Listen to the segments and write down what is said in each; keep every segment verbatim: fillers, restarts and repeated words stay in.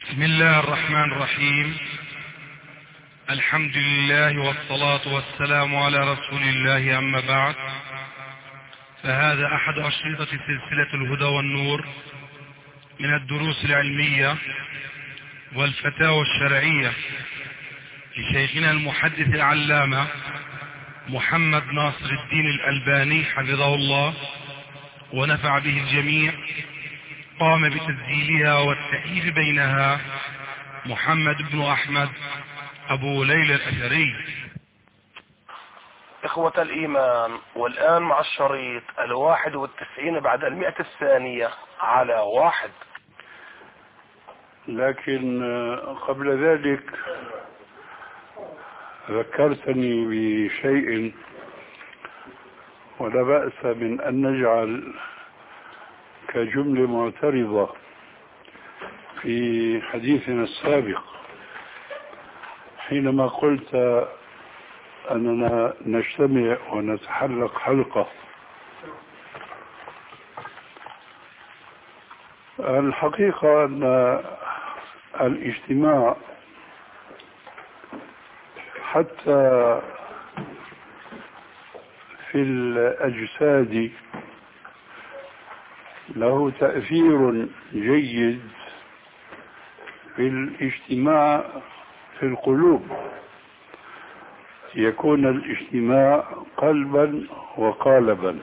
بسم الله الرحمن الرحيم. الحمد لله والصلاة والسلام على رسول الله، أما بعد، فهذا أحد أشرطة سلسلة الهدى والنور من الدروس العلمية والفتاوى الشرعية لشيخنا المحدث العلامة محمد ناصر الدين الألباني حفظه الله ونفع به الجميع. قام بتسجيلها والتأليف بينها محمد بن أحمد أبو ليلى الأثري. إخوة الإيمان، والآن مع الشريط الواحد والتسعين بعد المئة الثانية على واحد. لكن قبل ذلك ذكرتني بشيء، ولا بأس من أن نجعل كجملة معترضة في حديثنا السابق حينما قلت أننا نجتمع ونتحلق حلقة. الحقيقة أن الاجتماع حتى في الأجساد له تأثير جيد في الاجتماع في القلوب. يكون الاجتماع قلبا وقالبا،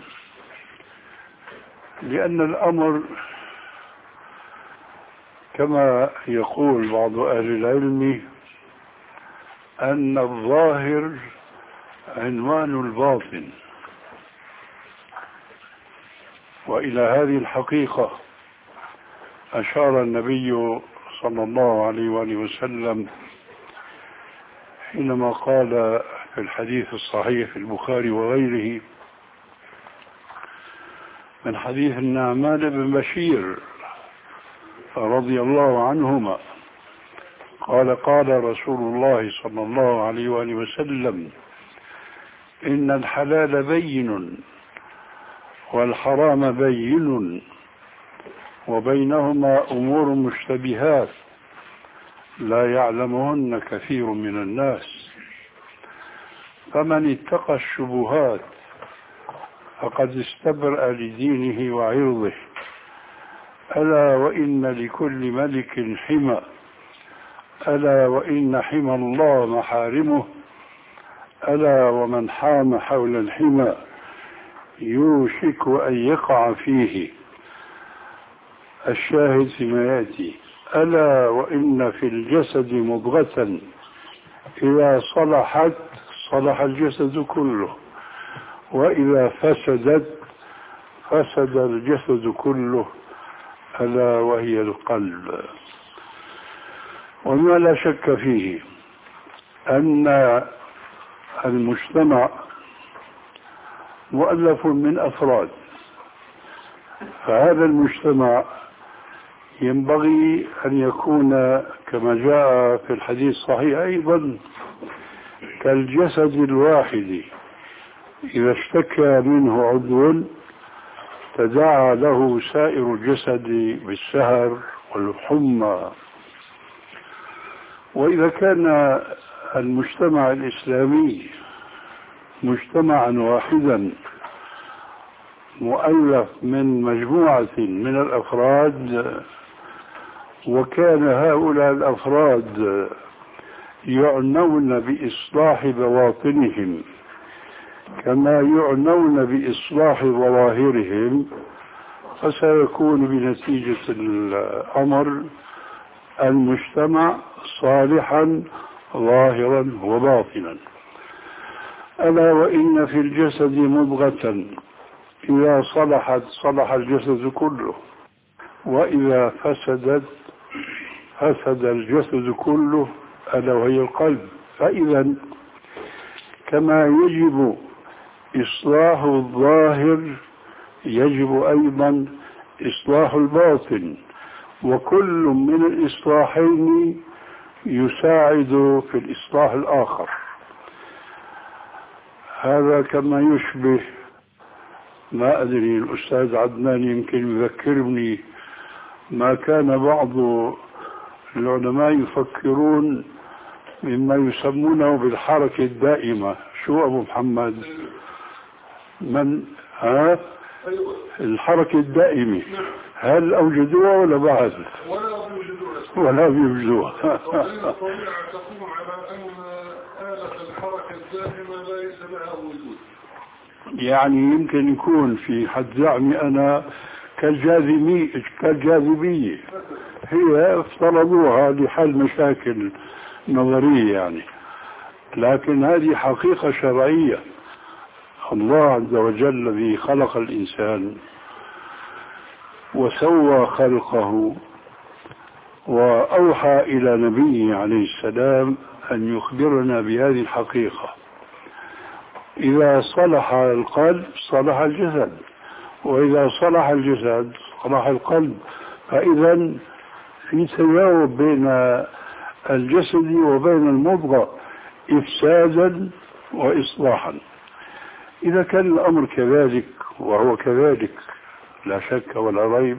لأن الأمر كما يقول بعض أهل العلم أن الظاهر عنوان الباطن، وإلى هذه الحقيقة أشار النبي صلى الله عليه وآله وسلم حينما قال في الحديث الصحيح في البخاري وغيره من حديث النعمان بن بشير رضي الله عنهما قال قال رسول الله صلى الله عليه وآله وسلم: إن الحلال بين والحرام بين وبينهما أمور مشتبهات لا يعلمهن كثير من الناس، فمن اتقى الشبهات فقد استبرأ لدينه وعرضه. ألا وإن لكل ملك حمى، ألا وإن حمى الله محارمه، ألا ومن حام حول الحمى يوشك أن يقع فيه. الشاهد فيما يأتي: ألا وإن في الجسد مضغة إذا صلحت صلح الجسد كله، وإذا فسدت فسد الجسد كله، ألا وهي القلب. وما لا شك فيه أن المجتمع مؤلف من أفراد، فهذا المجتمع ينبغي أن يكون كما جاء في الحديث الصحيح أيضا كالجسد الواحد، إذا اشتكى منه عضو تداعى له سائر الجسد بالسهر والحمى. وإذا كان المجتمع الإسلامي مجتمعا واحدا مؤلف من مجموعة من الأفراد، وكان هؤلاء الأفراد يعنون بإصلاح بواطنهم كما يعنون بإصلاح ظواهرهم، فسيكون بنتيجة الأمر المجتمع صالحا ظاهرا وباطنا. ألا وإن في الجسد مضغة إذا صلحت صلح الجسد كله، وإذا فسدت فسد الجسد كله، ألا وهي القلب. فإذا كما يجب إصلاح الظاهر يجب أيضا إصلاح الباطن، وكل من الإصلاحين يساعد في الإصلاح الآخر. هذا كما يشبه، ما أدري الأستاذ عدنان يمكن يذكرني، ما كان بعض العلماء يفكرون مما يسمونه بالحركة الدائمة. شو أبو محمد؟ من ها؟ الحركة الدائمة هل أوجدوها ولا بعد؟ ولا بيوجدوها. الطبيعة تقوم على أن آلة الحركة الدائمة ليس لها وجود. يعني يمكن يكون في حد زعمي أنا كالجاذبية كالجاذبية هي افترضوها لحل مشاكل نظرية يعني، لكن هذه حقيقة شرعية. الله عز وجل الذي خلق الإنسان وسوى خلقه وأوحى إلى نبيه عليه السلام أن يخبرنا بهذه الحقيقة. إذا صلح القلب صلح الجسد، وإذا صلح الجسد صلح القلب. فإذا في تجاوب بين الجسد وبين المضغة إفسادا وإصلاحا. إذا كان الأمر كذلك، وهو كذلك لا شك ولا ريب،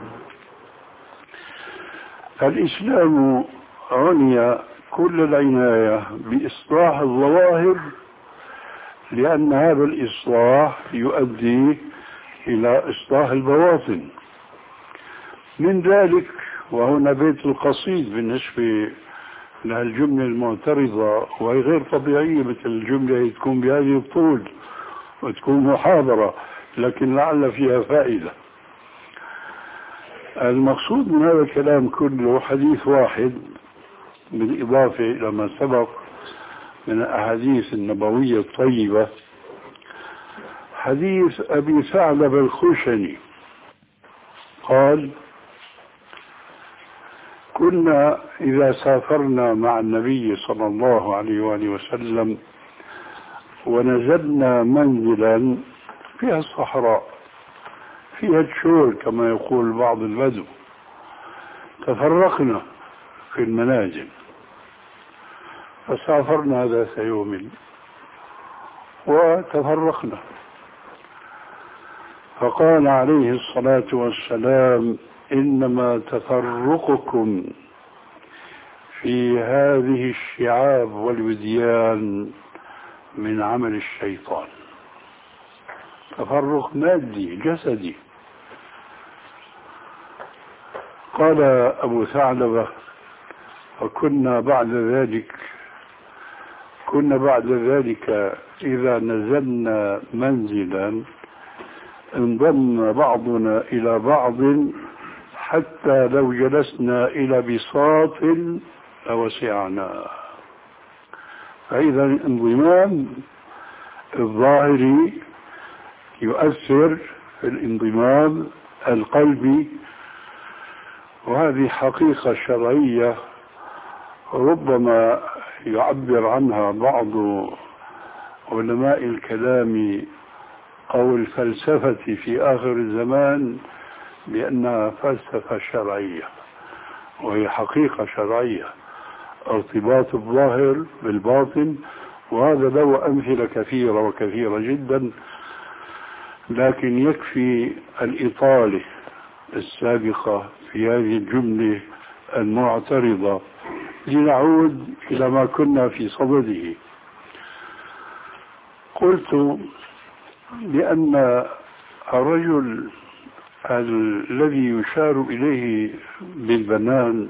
الإسلام عني كل العناية بإصلاح الظواهر، لأن هذا الإصلاح يؤدي إلى إصلاح البواطن. من ذلك، وهنا بيت القصيد بالنسبة للجملة المعترضة، وهي غير طبيعية مثل الجملة تكون بهذه الطول وتكون محاضرة، لكن لعل فيها فائدة. المقصود من هذا الكلام كله حديث واحد بالإضافة إلى ما سبق من الأحاديث النبوية الطيبة، حديث أبي ثعلبة الخشني قال: كنا إذا سافرنا مع النبي صلى الله عليه وآله وسلم ونزلنا منزلا فيها الصحراء فيها الشور كما يقول بعض البدو، تفرقنا في المنازل، فسافرنا ذات يوم وتفرقنا، فقال عليه الصلاة والسلام: إنما تفرقكم في هذه الشعاب والوديان من عمل الشيطان. تفرق مادي جسدي. قال أبو ثعلبة: وكنا بعد ذلك كنا بعد ذلك إذا نزلنا منزلا انضم بعضنا إلى بعض حتى لو جلسنا إلى بساط لوسعنا. فإذا الانضمام الظاهري يؤثر في الانضمام القلبي، وهذه حقيقة شرعية ربما يعبر عنها بعض علماء الكلام أو الفلسفة في آخر الزمان بأنها فلسفة شرعية، وهي حقيقة شرعية، ارتباط الظاهر بالباطن. وهذا له أمثلة كثيرة وكثيرة جدا، لكن يكفي الإطالة السابقة في هذه الجملة المعترضة لنعود إلى ما كنا في صدده. قلت بأن الرجل الذي يشار إليه بالبنان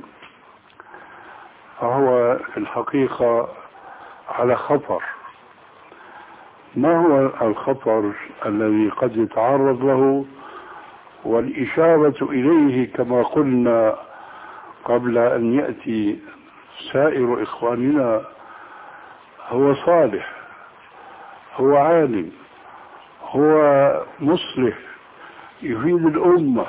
فهو في الحقيقة على خطر. ما هو الخطر الذي قد يتعرض له؟ والإشارة إليه كما قلنا قبل أن يأتي سائر إخواننا، هو صالح، هو عالم، هو مصلح يفيد الأمة،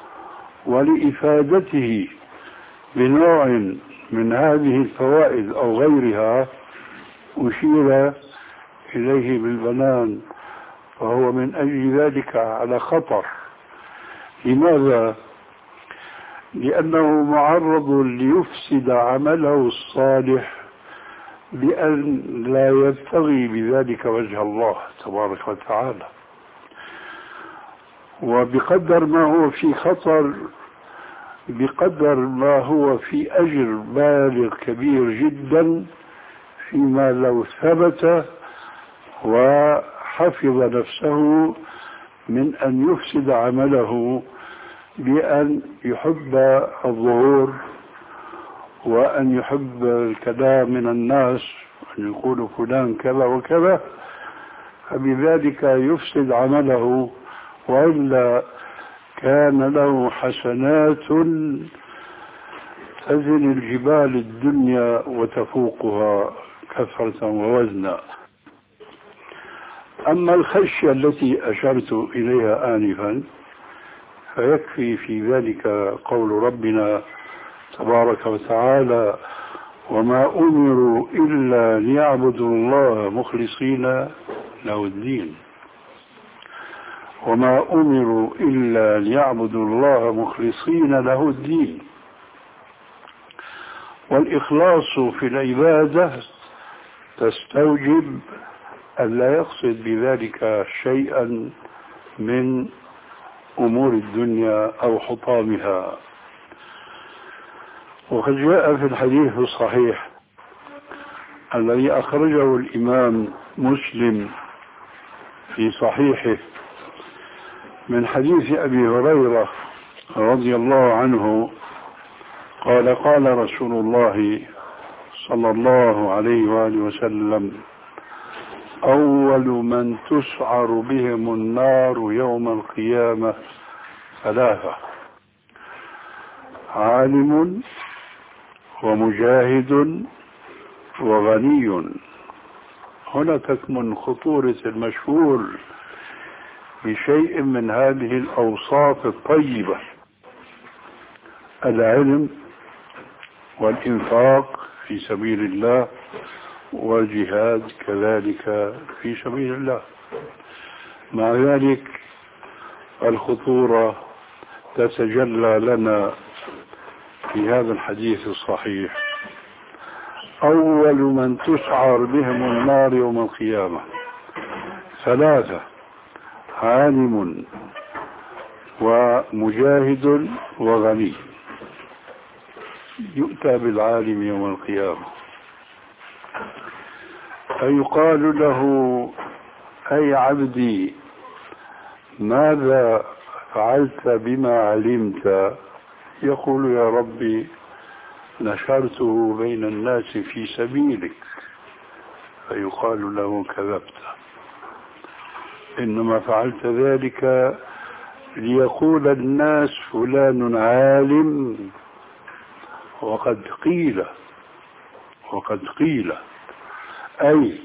ولإفادته بنوع من هذه الفوائد أو غيرها أشير إليه بالبنان، فهو من أجل ذلك على خطر. لماذا؟ لأنه معرض ليفسد عمله الصالح بأن لا يبتغي بذلك وجه الله تبارك وتعالى. وبقدر ما هو في خطر بقدر ما هو في أجر بالغ كبير جدا، فيما لو ثبت وحفظ نفسه من أن يفسد عمله بأن يحب الظهور وأن يحب الكلام من الناس أن يقول فلان كذا وكذا، فبذلك يفسد عمله. وإلا كان له حسنات تزن الجبال الدنيا وتفوقها كثرة ووزنا. أما الخشية التي أشرت إليها آنفا فيكفي في ذلك قول ربنا تبارك وتعالى: وما أمروا إلا ليعبدوا الله مخلصين له الدين. وما أمروا إلا ليعبدوا الله مخلصين له الدين. والإخلاص في العبادة تستوجب أن لا يقصد بذلك شيئا من أمور الدنيا أو حطامها. وقد جاء في الحديث الصحيح الذي أخرجه الإمام مسلم في صحيحه من حديث أبي هريرة رضي الله عنه قال: قال رسول الله صلى الله عليه وآله وسلم: أول من تسعر بهم النار يوم القيامة ثلاثة: عالم ومجاهد وغني. هنا تكمن خطورة المشهور بشيء من هذه الأوصاف الطيبة: العلم والإنفاق في سبيل الله والجهاد كذلك في سبيل الله. مع ذلك الخطورة تتجلى لنا في هذا الحديث الصحيح: أول من تسعر بهم النار يوم القيامة ثلاثة: عالم ومجاهد وغني. يؤتى بالعالم يوم القيامة فيقال له: أي عبدي، ماذا فعلت بما علمت؟ يقول: يا ربي، نشرته بين الناس في سبيلك. فيقال له: كذبت، إنما فعلت ذلك ليقول الناس فلان عالم، وقد قيل وقد قيل أي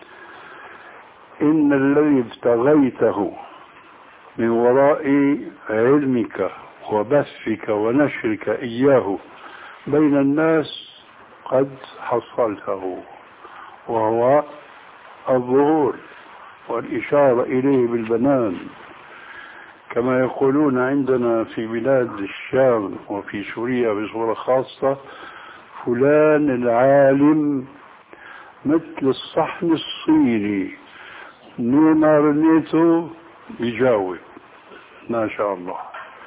إن الذي ابتغيته من وراء علمك وبثك ونشرك إياه بين الناس قد حصلته، وهو الظهور والإشارة إليه بالبنان، كما يقولون عندنا في بلاد الشام وفي سوريا بصورة خاصة: فلان العالم مثل الصحن الصيني، نينا رنيته يجاوب ما شاء الله.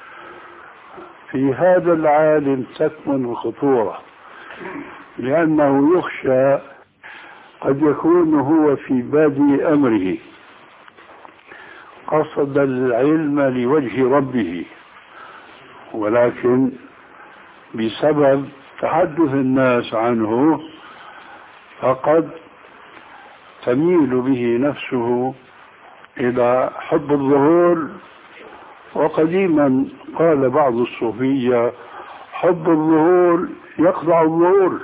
في هذا العالم تكمن الخطورة، لأنه يخشى قد يكون هو في بادئ أمره قصد العلم لوجه ربه، ولكن بسبب تحدث الناس عنه فقد تميل به نفسه إلى حب الظهور. وقديما قال بعض الصوفية: حب الظهور يقطع الظهور.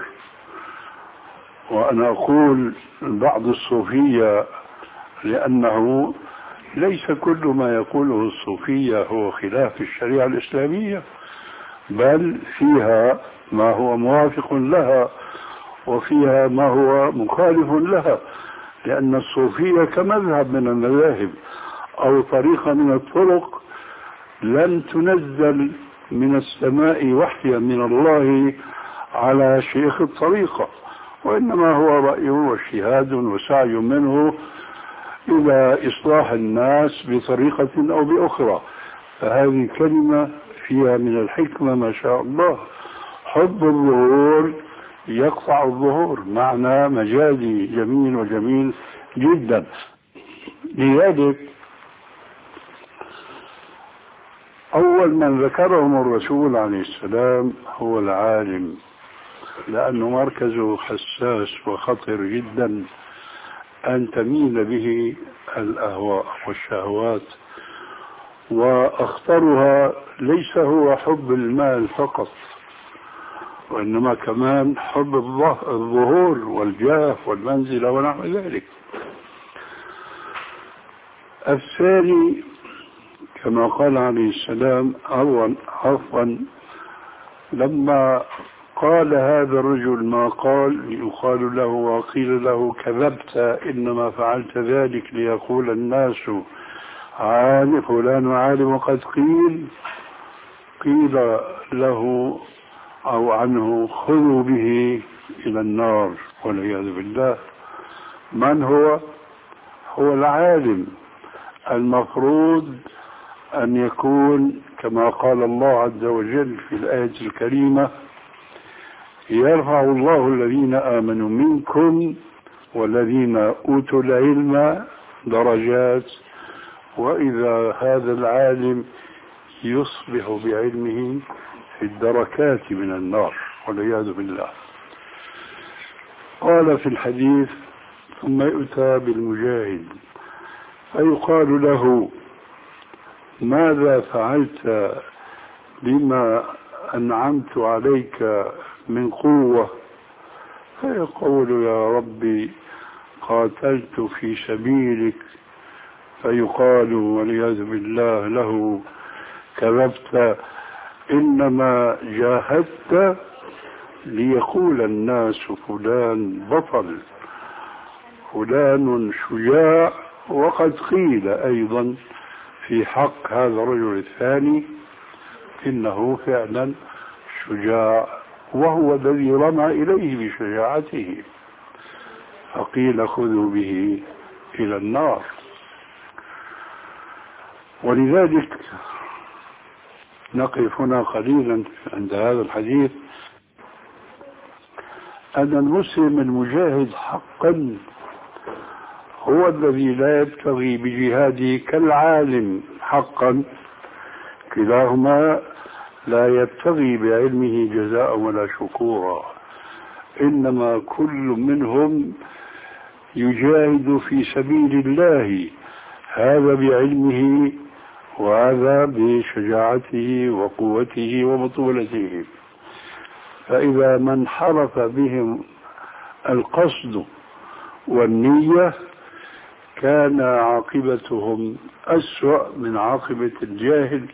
وأنا أقول بعض الصوفية لأنه ليس كل ما يقوله الصوفية هو خلاف الشريعة الإسلامية، بل فيها ما هو موافق لها وفيها ما هو مخالف لها، لأن الصوفية كمذهب من المذاهب أو طريقة من الطرق لن تنزل من السماء وحيا من الله على شيخ الطريقة، وإنما هو رأيه واجتهاد وسعي منه إلى إصلاح الناس بطريقة أو بأخرى. فهذه كلمة فيها من الحكمة ما شاء الله. حب الظهور يقطع الظهور، معنى مجازي جميل وجميل جدا. لذلك أول من ذكرهم الرسول عليه السلام هو العالم، لأنه مركزه حساس وخطر جدا أن تميل به الأهواء والشهوات، وأخطرها ليس هو حب المال فقط، وإنما كمان حب الظهور والجاه والمنزلة ونحو ذلك. الثاني كما قال عليه السلام عفوا لما قال هذا الرجل ما قال يقال له وقيل له كذبت إنما فعلت ذلك ليقول الناس عالم فلان عالم وقد قيل قيل له أو عنه خذوا به إلى النار والعياذ بالله. من هو؟ هو العالم، المفروض أن يكون كما قال الله عز وجل في الآية الكريمة يرفع الله الذين آمنوا منكم والذين أوتوا العلم درجات، وإذا هذا العالم يصبح بعلمه في الدركات من النار والعياذ بالله. قال في الحديث ثم يؤتى بالمجاهد فيقال له ماذا فعلت بما أنعمت عليك من قوة؟ فيقول يا ربي قاتلت في سبيلك، فيقال والعياذ بالله له كذبت إنما جاهدت ليقول الناس فلان بطل فلان شجاع. وقد قيل أيضا في حق هذا الرجل الثاني إنه فعلا شجاع وهو الذي رمى إليه بشجاعته، فقيل خذوا به إلى النار. ولذلك نقف هنا قليلا عند هذا الحديث أن المسلم المجاهد حقا هو الذي لا يبتغي بجهاده كالعالم حقا، كلاهما لا يبتغي بعلمه جزاء ولا شكورا، إنما كل منهم يجاهد في سبيل الله، هذا بعلمه وهذا بشجاعته وقوته وبطولته. فإذا من انحرف بهم القصد والنية كان عاقبتهم أسوأ من عاقبة الجاهل.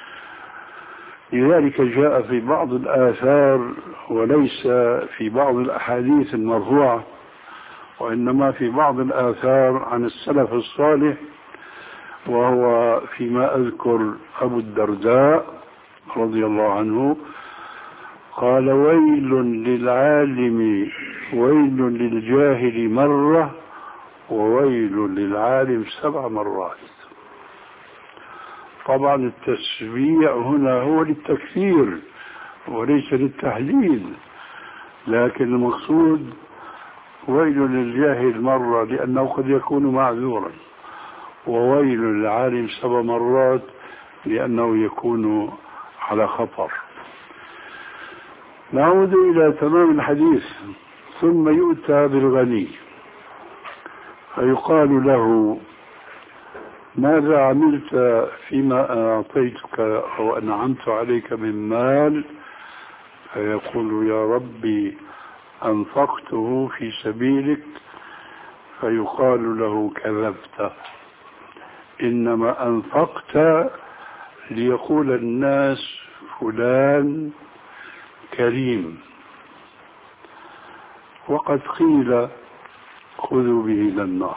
لذلك جاء في بعض الآثار وليس في بعض الأحاديث المرفوعة، وإنما في بعض الآثار عن السلف الصالح، وهو فيما أذكر أبو الدرداء رضي الله عنه قال ويل للعالم ويل للجاهل مرة وويل للعالم سبع مرات. طبعا التسبيع هنا هو للتكفير وليس للتحليل، لكن المقصود ويل للجاهل مرة لأنه قد يكون معذورا، وويل للعالم سبع مرات لأنه يكون على خطر. نعود إلى تمام الحديث. ثم يؤتى بالغني فيقال له ماذا عملت فيما أعطيتك أو أنعمت عليك من مال؟ فيقول يا ربي أنفقته في سبيلك. فيقال له كذبت، إنما أنفقت ليقول الناس فلان كريم، وقد قيل خذوا به إلى النار.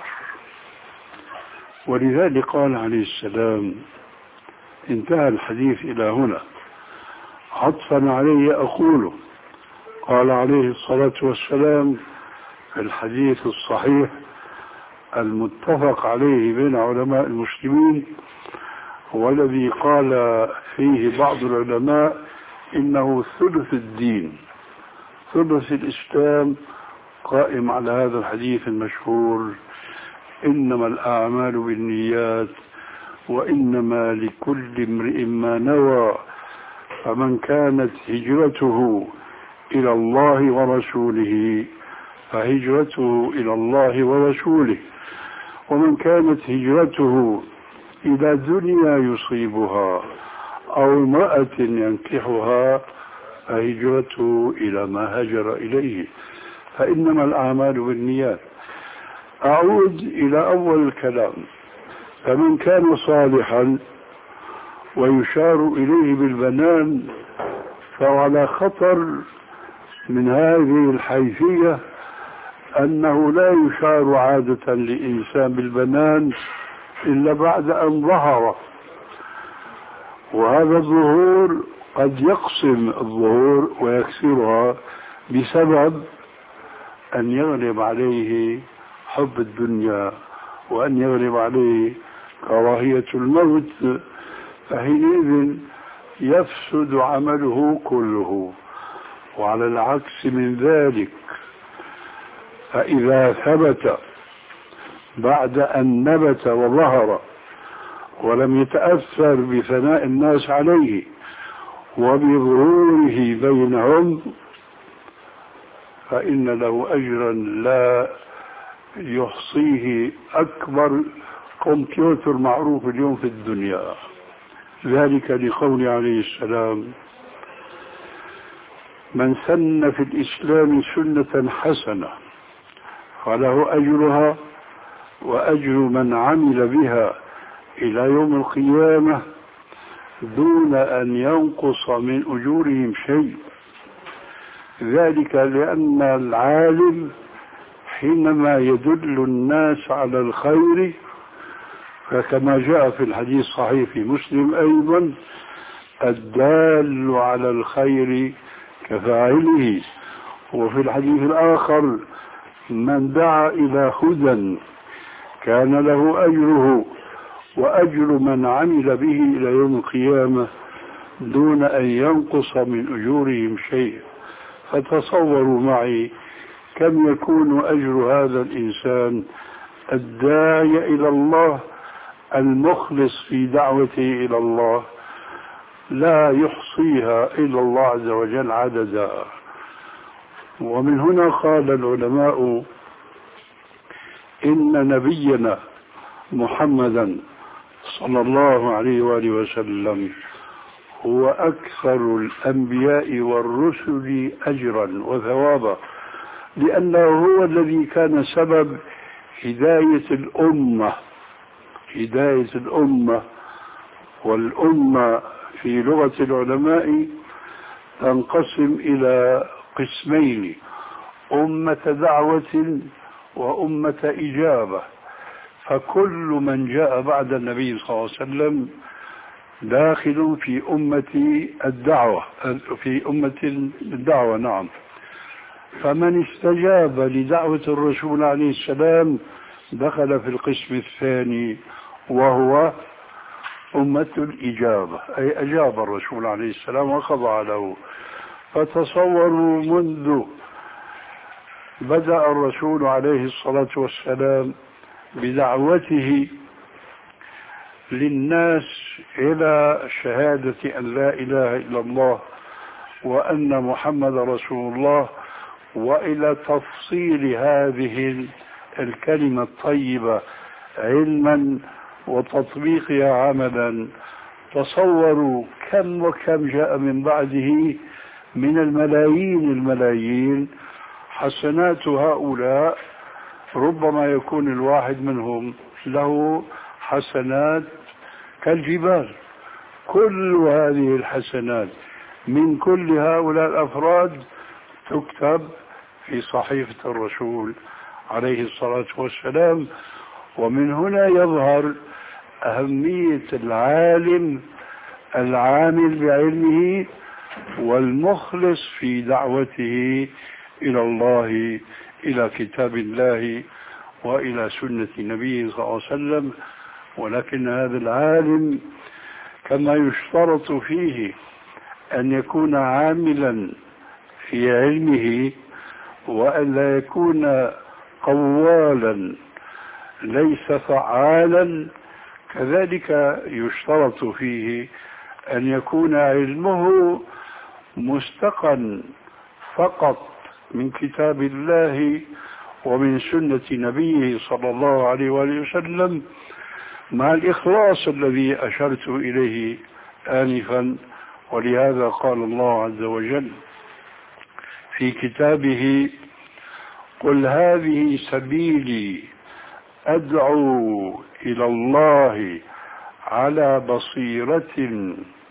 ولذلك قال عليه السلام انتهى الحديث إلى هنا عطفا عليه أقوله. قال عليه الصلاة والسلام في الحديث الصحيح المتفق عليه بين علماء المسلمين والذي قال فيه بعض العلماء إنه ثلث الدين، ثلث الإسلام قائم على هذا الحديث المشهور: إنما الأعمال بالنيات وإنما لكل امرئ ما نوى، فمن كانت هجرته إلى الله ورسوله فهجرته إلى الله ورسوله، ومن كانت هجرته إلى دنيا يصيبها أو امرأة ينكحها فهجرته إلى ما هجر إليه، فإنما الأعمال بالنيات. أعود إلى أول الكلام: فمن كان صالحا ويشار إليه بالبنان فهو على خطر من هذه الحيثية، أنه لا يشار عادة لإنسان بالبنان إلا بعد أن ظهر، وهذا الظهور قد يقسم الظهور ويكسرها بسبب أن يغلب عليه حب الدنيا وأن يغلب عليه كراهية الموت، فحينئذ يفسد عمله كله. وعلى العكس من ذلك، فإذا ثبت بعد أن نبت وظهر ولم يتأثر بثناء الناس عليه وبظهوره بينهم فإن له أجرا لا يحصيه أكبر كمبيوتر معروف اليوم في الدنيا. ذلك لقول عليه السلام: من سن في الإسلام سنة حسنة فله أجرها وأجر من عمل بها إلى يوم القيامة دون أن ينقص من أجورهم شيء. ذلك لأن العالم حينما يدل الناس على الخير، فكما جاء في الحديث الصحيح في مسلم أيضا: الدال على الخير كفاعله. وفي الحديث الآخر: من دعا إلى هدى كان له أجره وأجر من عمل به إلى يوم القيامة دون أن ينقص من أجورهم شيء. فتصوروا معي كم يكون أجر هذا الإنسان الداعي إلى الله المخلص في دعوته إلى الله، لا يحصيها إلا الله عز وجل عددا. ومن هنا قال العلماء إن نبينا محمدا صلى الله عليه وآله وسلم هو أكثر الأنبياء والرسل أجرا وثوابا، لأنه هو الذي كان سبب هداية الأمة هداية الأمة والأمة في لغة العلماء تنقسم إلى قسمين: أمة دعوة وأمة إجابة. فكل من جاء بعد النبي صلى الله عليه وسلم داخل في أمة الدعوة في أمة الدعوة نعم. فمن استجاب لدعوة الرسول عليه السلام دخل في القسم الثاني وهو أمة الإجابة، أي أجاب الرسول عليه السلام وخضع له. فتصوروا منذ بدأ الرسول عليه الصلاة والسلام بدعوته للناس إلى شهادة أن لا إله إلا الله وأن محمد رسول الله، وإلى تفصيل هذه الكلمة الطيبة علما وتطبيقها عملا. تصوروا كم وكم جاء من بعده من الملايين الملايين. حسنات هؤلاء ربما يكون الواحد منهم له حسنات كالجبال. كل هذه الحسنات من كل هؤلاء الأفراد تكتب في صحيفة الرسول عليه الصلاة والسلام. ومن هنا يظهر أهمية العالم العامل بعلمه والمخلص في دعوته إلى الله، إلى كتاب الله وإلى سنة النبي صلى الله عليه وسلم. ولكن هذا العالم كما يشترط فيه أن يكون عاملا في علمه وأن لا يكون قوالا ليس فعالا، كذلك يشترط فيه أن يكون علمه مستقا فقط من كتاب الله ومن سنة نبيه صلى الله عليه وآله وسلم، مع الإخلاص الذي أشرت إليه آنفا. ولهذا قال الله عز وجل في كتابه: قل هذه سبيلي أدعو إلى الله على بصيرة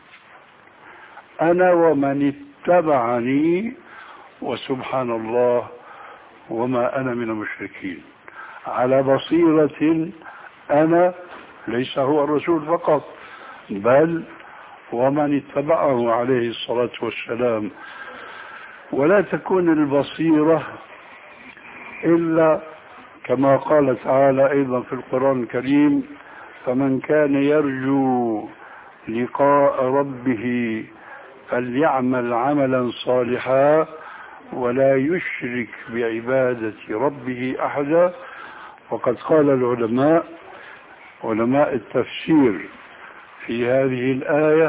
أنا ومن اتبعني وسبحان الله وما أنا من المشركين. على بصيرة أنا، ليس هو الرسول فقط بل ومن اتبعه عليه الصلاة والسلام. ولا تكون البصيرة إلا كما قال تعالى أيضا في القرآن الكريم: فمن كان يرجو لقاء ربه فليعمل عملا صالحا ولا يشرك بعبادة ربه أحدا. وقد قال العلماء علماء التفسير في هذه الآية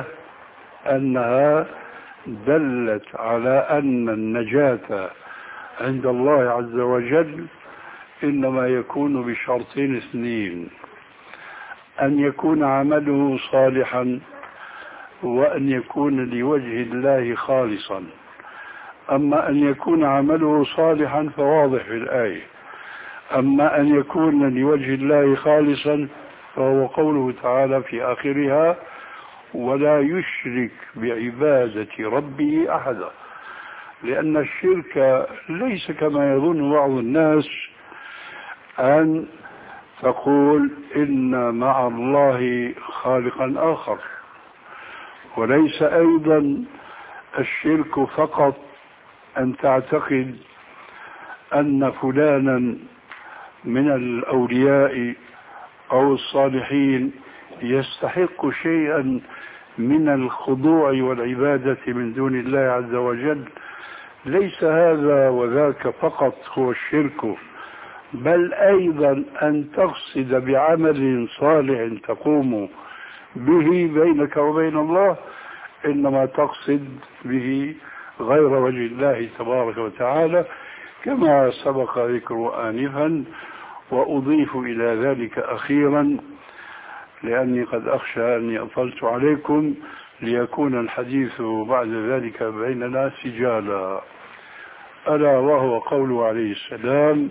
أنها دلت على أن النجاة عند الله عز وجل إنما يكون بشرطين اثنين: أن يكون عمله صالحا وأن يكون لوجه الله خالصا. أما أن يكون عمله صالحا فواضح في الآية، أما أن يكون لوجه الله خالصا فهو قوله تعالى في آخرها: ولا يشرك بعبادة ربه أحدا. لأن الشرك ليس كما يظن بعض الناس أن تقول إن مع الله خالقا آخر، وليس أيضا الشرك فقط أن تعتقد أن فلانا من الأولياء أو الصالحين يستحق شيئا من الخضوع والعبادة من دون الله عز وجل. ليس هذا وذاك فقط هو الشرك، بل أيضا أن تقصد بعمل صالح تقوم به بينك وبين الله إنما تقصد به غير وجه الله تبارك وتعالى، كما سبق ذكر آنفا. وأضيف إلى ذلك أخيرا، لأني قد أخشى أني أطلت عليكم، ليكون الحديث بعد ذلك بيننا سجالا، ألا وهو قوله عليه السلام: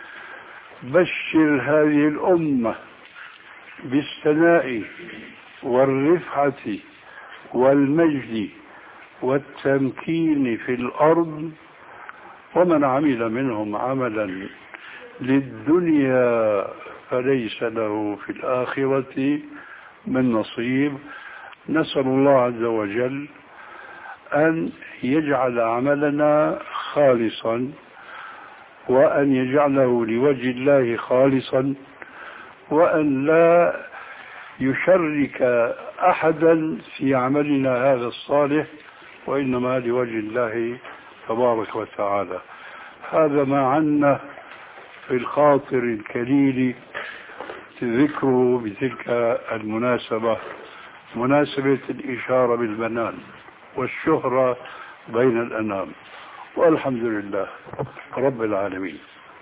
بشر هذه الأمة بالثناء والرفعة والمجد والتمكين في الأرض، ومن عمل منهم عملا للدنيا فليس له في الآخرة من نصيب. نسأل الله عز وجل أن يجعل عملنا خالصا، وأن يجعله لوجه الله خالصا، وأن لا يشرك أحدا في عملنا هذا الصالح، وإنما لوجه الله تبارك وتعالى. هذا ما عنا في الخاطر الكليل ذكره بتلك المناسبة، مناسبة الإشارة بالبنان والشهرة بين الأنام، والحمد لله رب العالمين.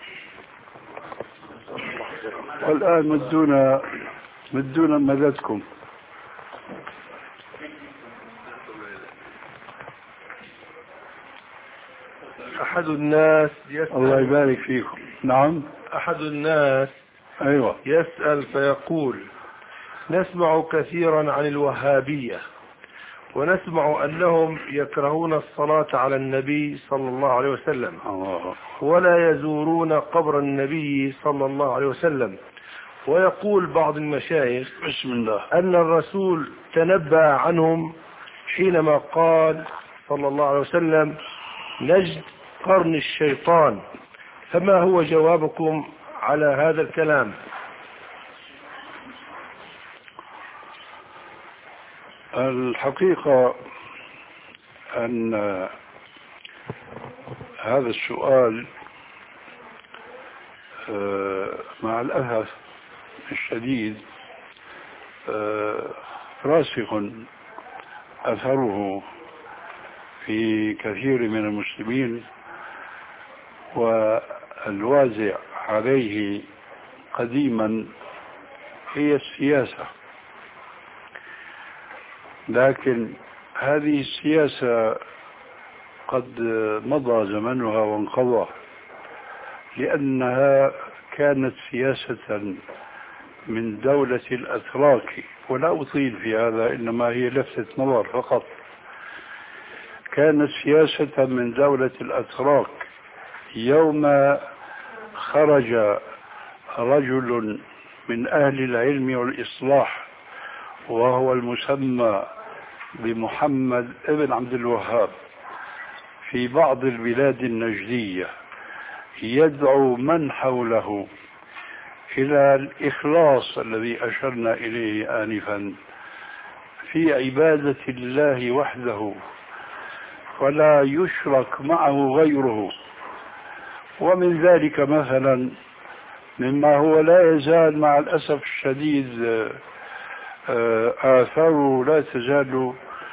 والآن مدونا مدونا مددكم. أحد الناس يسأل. الله يبارك فيكم. نعم. أحد الناس أيوة. يسأل فيقول: نسمع كثيرا عن الوهابية، ونسمع أنهم يكرهون الصلاة على النبي صلى الله عليه وسلم، الله. ولا يزورون قبر النبي صلى الله عليه وسلم. ويقول بعض المشايخ بسم الله أن الرسول تنبأ عنهم حينما قال صلى الله عليه وسلم: نجد قرن الشيطان. فما هو جوابكم على هذا الكلام؟ الحقيقة أن هذا السؤال مع الأسف الشديد راسخ أثره في كثير من المسلمين، والوازع عليه قديما هي السياسة. لكن هذه السياسة قد مضى زمنها وانقضى، لأنها كانت سياسة من دولة الأتراك، ولا أطيل في هذا إنما هي لفتة نظر فقط. كانت سياسة من دولة الأتراك يوم خرج رجل من أهل العلم والإصلاح وهو المسمى بمحمد ابن عبد الوهاب في بعض البلاد النجدية يدعو من حوله إلى الإخلاص الذي أشرنا إليه آنفا في عبادة الله وحده ولا يشرك معه غيره. ومن ذلك مثلا مما هو لا يزال مع الأسف الشديد آثاره لا تزال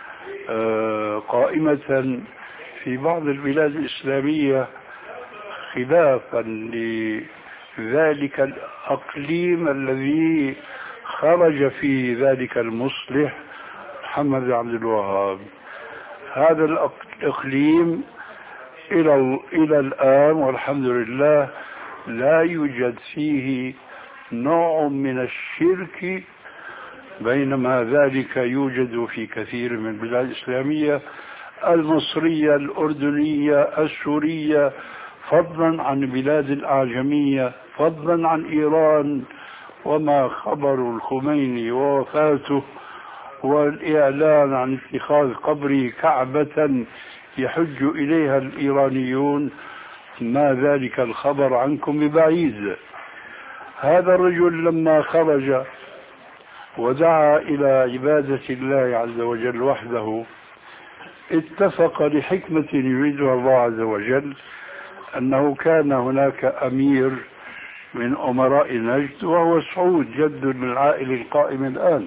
قائمة في بعض البلاد الإسلامية خلافا لذلك الأقليم الذي خرج في ذلك المصلح محمد بن عبد الوهاب. هذا الإقليم إلى إلى الآن والحمد لله لا يوجد فيه نوع من الشرك، بينما ذلك يوجد في كثير من البلاد الإسلامية المصرية الأردنية السورية، فضلا عن البلاد الأعجمية، فضلا عن إيران وما خبر الخميني ووفاته والإعلان عن اتخاذ قبره كعبة يحج إليها الإيرانيون، ما ذلك الخبر عنكم ببعيد. هذا الرجل لما خرج ودعا إلى عبادة الله عز وجل وحده اتفق لحكمة يريدها الله عز وجل أنه كان هناك أمير من أمراء نجد وهو سعود جد من العائل القائم الآن،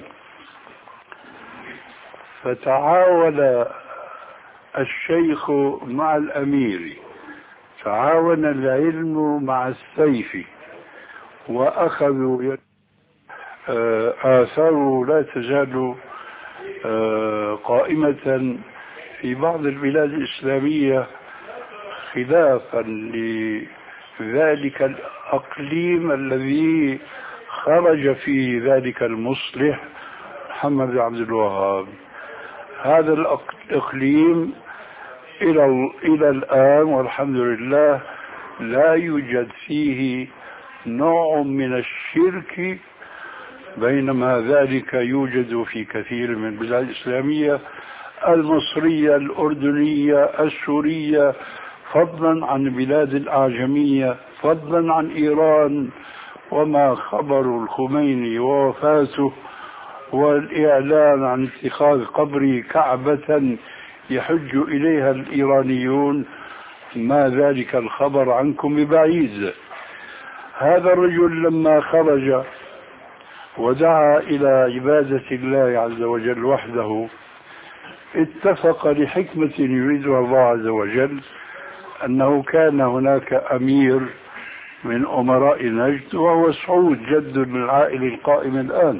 فتعاون الشيخ مع الأمير، تعاون العلم مع السيف، وأخذوا آثاره لا تزال قائمة في بعض البلاد الإسلامية خلافا لذلك الأقليم الذي خرج في ذلك المصلح محمد بن عبد الوهاب. هذا الإقليم إلى إلى الآن والحمد لله لا يوجد فيه نوع من الشرك، بينما ذلك يوجد في كثير من البلاد الإسلامية المصرية الأردنية السورية، فضلا عن البلاد الأعجمية، فضلا عن إيران وما خبر الخميني ووفاته والإعلان عن اتخاذ قبره كعبة يحج إليها الإيرانيون، ما ذلك الخبر عنكم ببعيد. هذا الرجل لما خرج ودعا إلى عبادة الله عز وجل وحده اتفق لحكمة يريدها الله عز وجل أنه كان هناك أمير من أمراء نجد وهو سعود جد من العائل القائم الآن،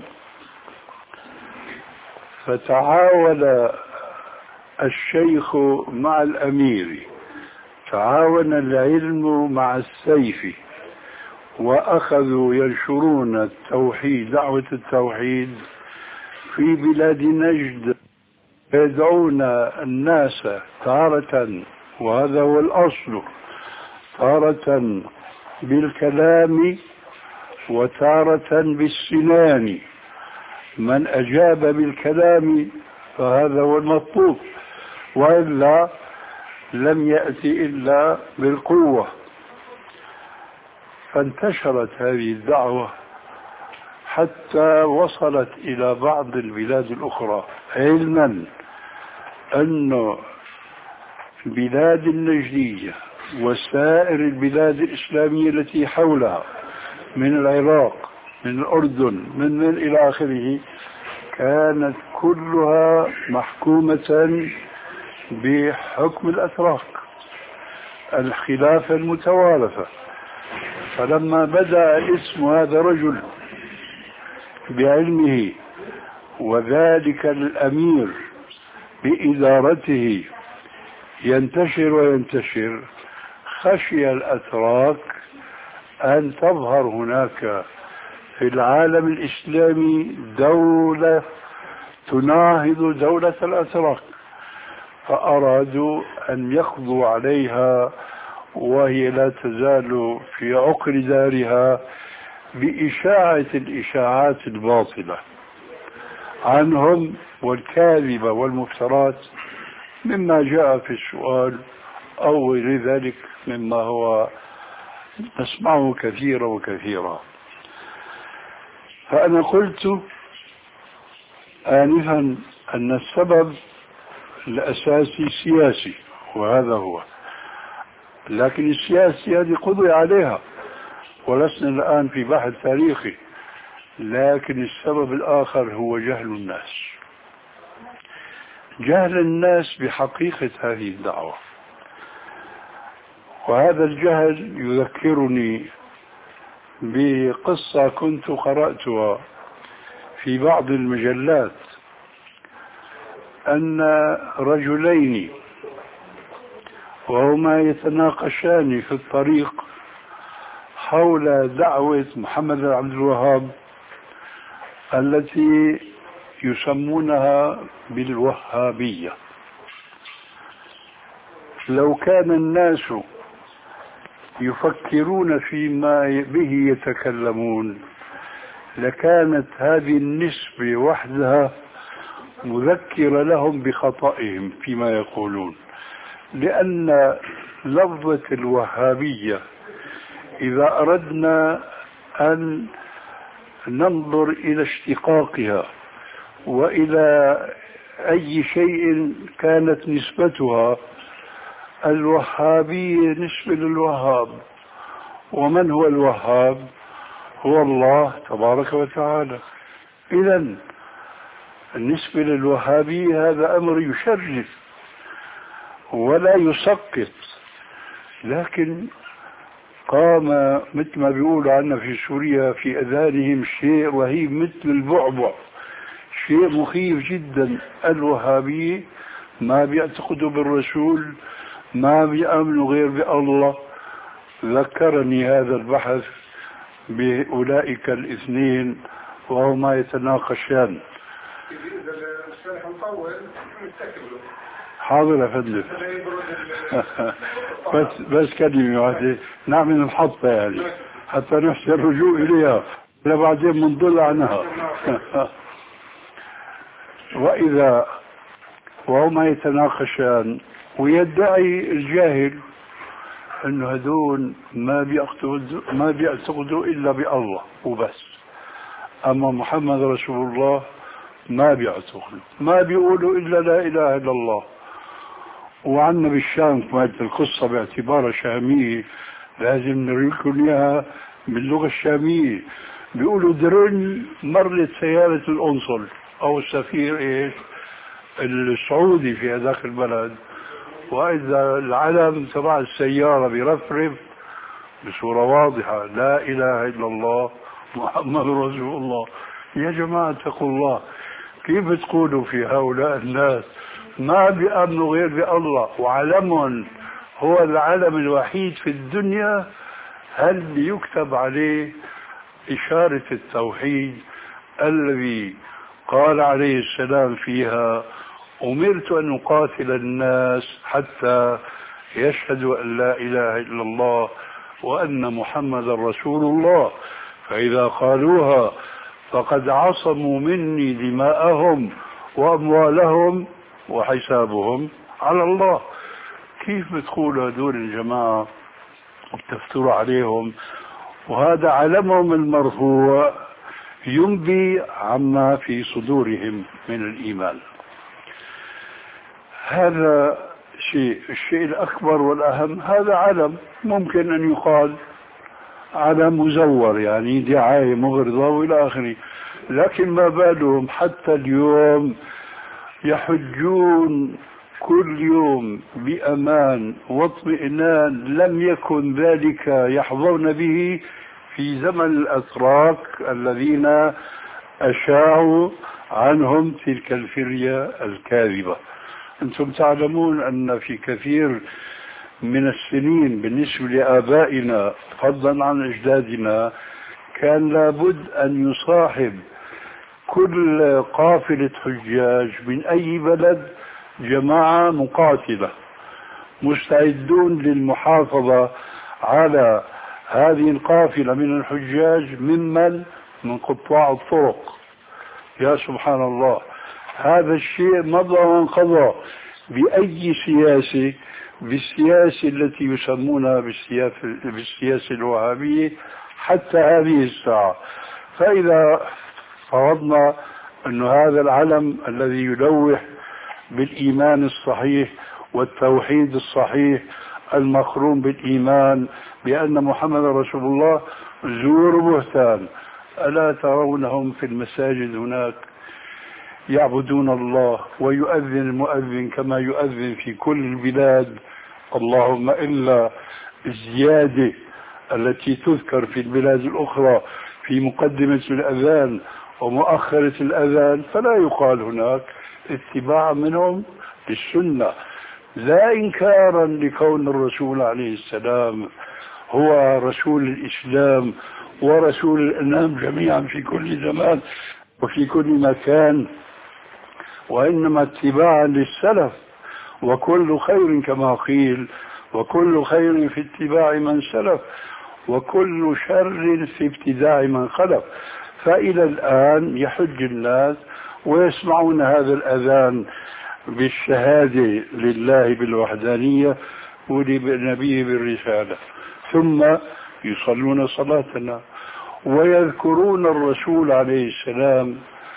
فتعاون الشيخ مع الأمير، تعاون العلم مع السيف، وأخذوا ينشرون التوحيد، دعوة التوحيد في بلاد نجد، يدعون الناس تارة، وهذا هو الأصل، تارة بالكلام وتارة بالسنان. من أجاب بالكلام فهذا هو المطلوب، وإلا لم يأتي إلا بالقوة. فانتشرت هذه الدعوة حتى وصلت إلى بعض البلاد الأخرى، علما أن بلاد النجدية وسائر البلاد الإسلامية التي حولها من العراق من الأردن من من إلى آخره كانت كلها محكومة بحكم الأتراك، الخلافة المتوارثة. فلما بدأ اسم هذا الرجل بعلمه وذلك الأمير بإدارته ينتشر وينتشر، خشي الأتراك أن تظهر هناك في العالم الإسلامي دولة تناهض دولة الأتراك، فأرادوا أن يقضوا عليها وهي لا تزال في عقر دارها بإشاعة الإشاعات الباطلة عنهم والكاذبة والمفترات مما جاء في السؤال أو غير ذلك مما هو نسمعه كثيرا وكثيرا. فأنا قلت آنفا أن السبب الأساسي سياسي، وهذا هو، لكن السياسة هذه قضي عليها ولسنا الآن في بحث تاريخي، لكن السبب الآخر هو جهل الناس، جهل الناس بحقيقة هذه الدعوة. وهذا الجهل يذكرني بقصة كنت قرأتها في بعض المجلات، أن رجلين وهما يتناقشان في الطريق حول دعوة محمد بن عبد الوهاب التي يسمونها بالوهابية. لو كان الناس يفكرون فيما به يتكلمون لكانت هذه النسبة وحدها مذكرة لهم بخطئهم فيما يقولون، لأن لفظة الوهابية إذا أردنا أن ننظر إلى اشتقاقها وإلى أي شيء كانت نسبتها، الوهابية نسبة للوهاب. ومن هو الوهاب؟ هو الله تبارك وتعالى. إذن النسبة للوهابية هذا أمر يشرف ولا يسقط، لكن قام مثل ما بيقولوا عنا في سوريا في أذانهم شيء رهيب مثل البعبع، شيء مخيف جدا. الوهابية ما بيعتقدوا بالرسول، ما بيأمنوا غير بالله. ذكرني هذا البحث بأولئك الاثنين وهما يتناقشان. حاضر يا فندم. بس بس كلمة واحدة نعمل المحطة يعني حتى نحسن الرجوع إليها لبعدين منضل عنها. وإذا وهما يتناقشان ويدعي الجاهل أنه هذول ما بيعتقدوا ما بيعتقدوا إلا بالله وبس، أما محمد رسول الله ما بيعتقدوا، ما بيقولوا إلا لا إله إلا الله. وعنا بالشام كانت القصة باعتبارها شامية لازم نريكم إياها باللغة الشامية. بيقولوا درن مرت سيارة القنصل أو السفير إيش السعودي في هذاك البلد، وإذا العلم تبع السيارة برفرف بصورة واضحة لا إله إلا الله محمد رسول الله. يا جماعة اتقوا الله، كيف تقولوا في هؤلاء الناس ما بيأمنوا غير بالله وعلمهم هو العلم الوحيد في الدنيا هل يكتب عليه إشارة التوحيد الذي قال عليه السلام فيها أمرت أن أقاتل الناس حتى يشهدوا أن لا إله إلا الله وأن محمد رسول الله، فإذا قالوها فقد عصموا مني دماءهم وأموالهم وحسابهم على الله. كيف بتقولوا هذول الجماعة وبتفتروا عليهم وهذا علمهم المرفوع ينبي عما في صدورهم من الإيمان. هذا شيء. الشيء الأكبر والأهم هذا علم ممكن أن يقال علم مزور، يعني دعاية مغرضة وإلى آخره، لكن ما بالهم حتى اليوم يحجون كل يوم بأمان واطمئنان لم يكن ذلك يحظون به في زمن الأتراك الذين أشاعوا عنهم تلك الفرية الكاذبة. أنتم تعلمون أن في كثير من السنين بالنسبة لآبائنا فضلا عن أجدادنا كان لابد أن يصاحب كل قافلة حجاج من أي بلد جماعة مقاتلة مستعدون للمحافظة على هذه القافلة من الحجاج ممن من قطاع الطرق. يا سبحان الله، هذا الشيء مضى وانقضى بأي سياسة، بالسياسة التي يسمونها بالسياسة الوهابية حتى هذه الساعة. فإذا فرضنا أن هذا العلم الذي يلوح بالإيمان الصحيح والتوحيد الصحيح المخروم بالإيمان بأن محمد رسول الله زور بهتان، ألا ترونهم في المساجد هناك يعبدون الله ويؤذن المؤذن كما يؤذن في كل البلاد، اللهم إلا الزيادة التي تذكر في البلاد الأخرى في مقدمة الأذان ومؤخرة الأذان، فلا يقال هناك اتباعا منهم للسنة، لا إنكارا لكون الرسول عليه السلام هو رسول الإسلام ورسول الأنام جميعا في كل زمان وفي كل مكان، وإنما اتباعا للسلف، وكل خير كما قيل وكل خير في اتباع من سلف وكل شر في ابتداع من خلف. فإلى الآن يحج الناس ويسمعون هذا الأذان بالشهادة لله بالوحدانية ولنبيه بالرسالة، ثم يصلون صلاتنا ويذكرون الرسول عليه السلام،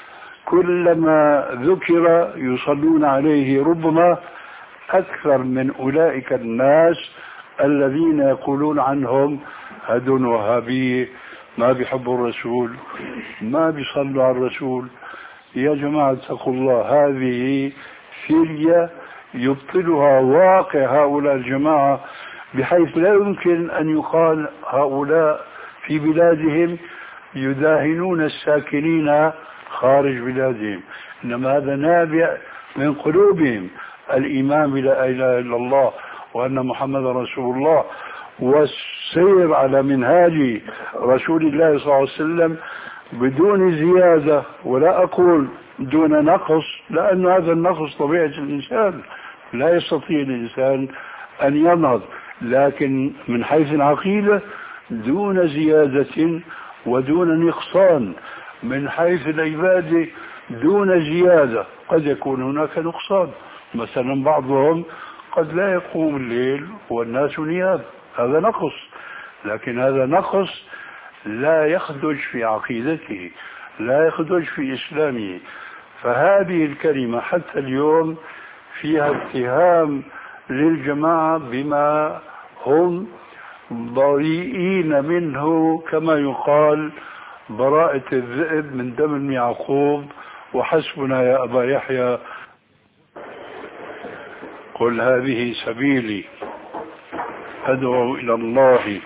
كلما ذكر يصلون عليه ربما أكثر من أولئك الناس الذين يقولون عنهم هدون وهابية، ما بيحبوا الرسول، ما بيصلوا على الرسول. يا جماعة اتقوا الله، هذه فرية يبطلها واقع هؤلاء الجماعة، بحيث لا يمكن أن يقال هؤلاء في بلادهم يداهنون الساكنين خارج بلادهم، إنما هذا نابع من قلوبهم الإيمان بلا إله إلا الله وأن محمد رسول الله والسير على منهاج رسول الله صلى الله عليه وسلم بدون زيادة، ولا أقول دون نقص، لأن هذا النقص طبيعة الإنسان، لا يستطيع الإنسان أن ينهض، لكن من حيث العقيدة دون زيادة ودون نقصان، من حيث العبادة دون زيادة. قد يكون هناك نقصان، مثلا بعضهم قد لا يقوم الليل والناس نيام، هذا نقص، لكن هذا نقص لا يخدج في عقيدته، لا يخدج في إسلامه. فهذه الكلمة حتى اليوم فيها اتهام للجماعة بما هم بريئين منه، كما يقال براءة الذئب من دم ابن يعقوب، وحسبنا يا أبا يحيى. قل هذه سبيلي أدعو إلى الله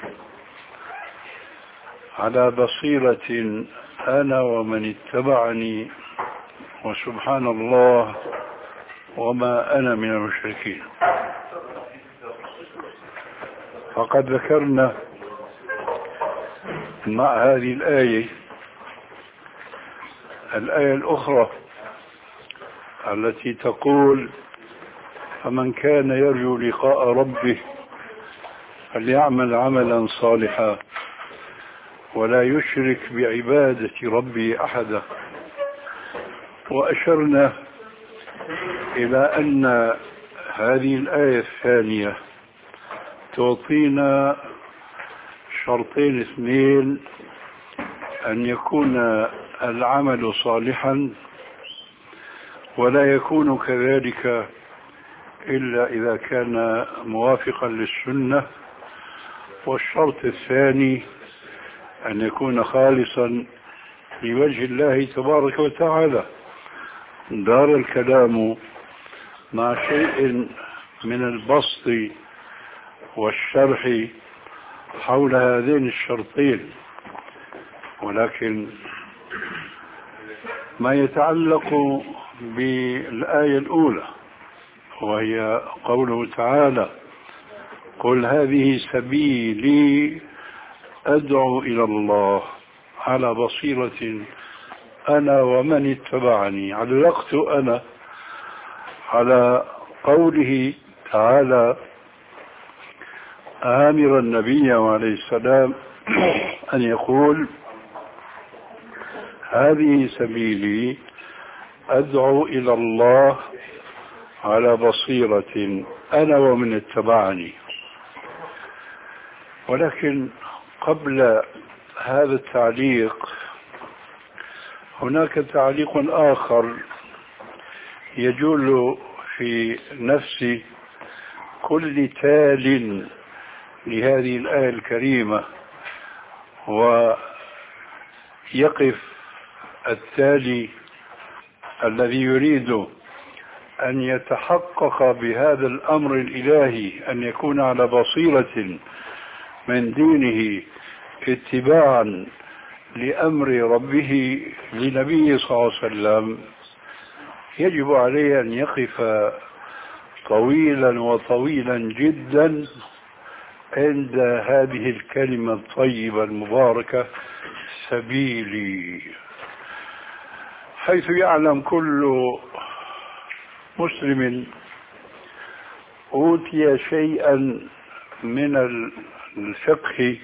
على بصيرة أنا ومن اتبعني وسبحان الله وما أنا من المشركين. فقد ذكرنا مع هذه الآية الآية الأخرى التي تقول فمن كان يرجو لقاء ربه فليعمل عملا صالحا ولا يشرك بعبادة ربه أحدا. وأشرنا إلى أن هذه الآية الثانية تعطينا شرطين اثنين أن يكون العمل صالحا، ولا يكون كذلك إلا إذا كان موافقا للسنة. والشرط الثاني أن يكون خالصا لوجه الله تبارك وتعالى. دار الكلام مع شيء من البسط والشرح حول هذين الشرطين، ولكن ما يتعلق بالآية الأولى وهي قوله تعالى: قل هذه سبيلي أدعو إلى الله على بصيرة أنا ومن اتبعني. علقت أنا على قوله تعالى آمر النبي عليه السلام أن يقول: هذه سبيلي أدعو إلى الله على بصيرة أنا ومن اتبعني. ولكن قبل هذا التعليق هناك تعليق آخر يجول في نفس كل تال لهذه الآية الكريمة، ويقف التالي الذي يريد أن يتحقق بهذا الأمر الإلهي، أن يكون على بصيرة من دينه اتباعا لأمر ربه لنبيه صلى الله عليه وسلم، يجب عليه أن يقف طويلا وطويلا جدا عند هذه الكلمة الطيبة المباركة سبيلي، حيث يعلم كل مسلم أوتي شيئا من الفقه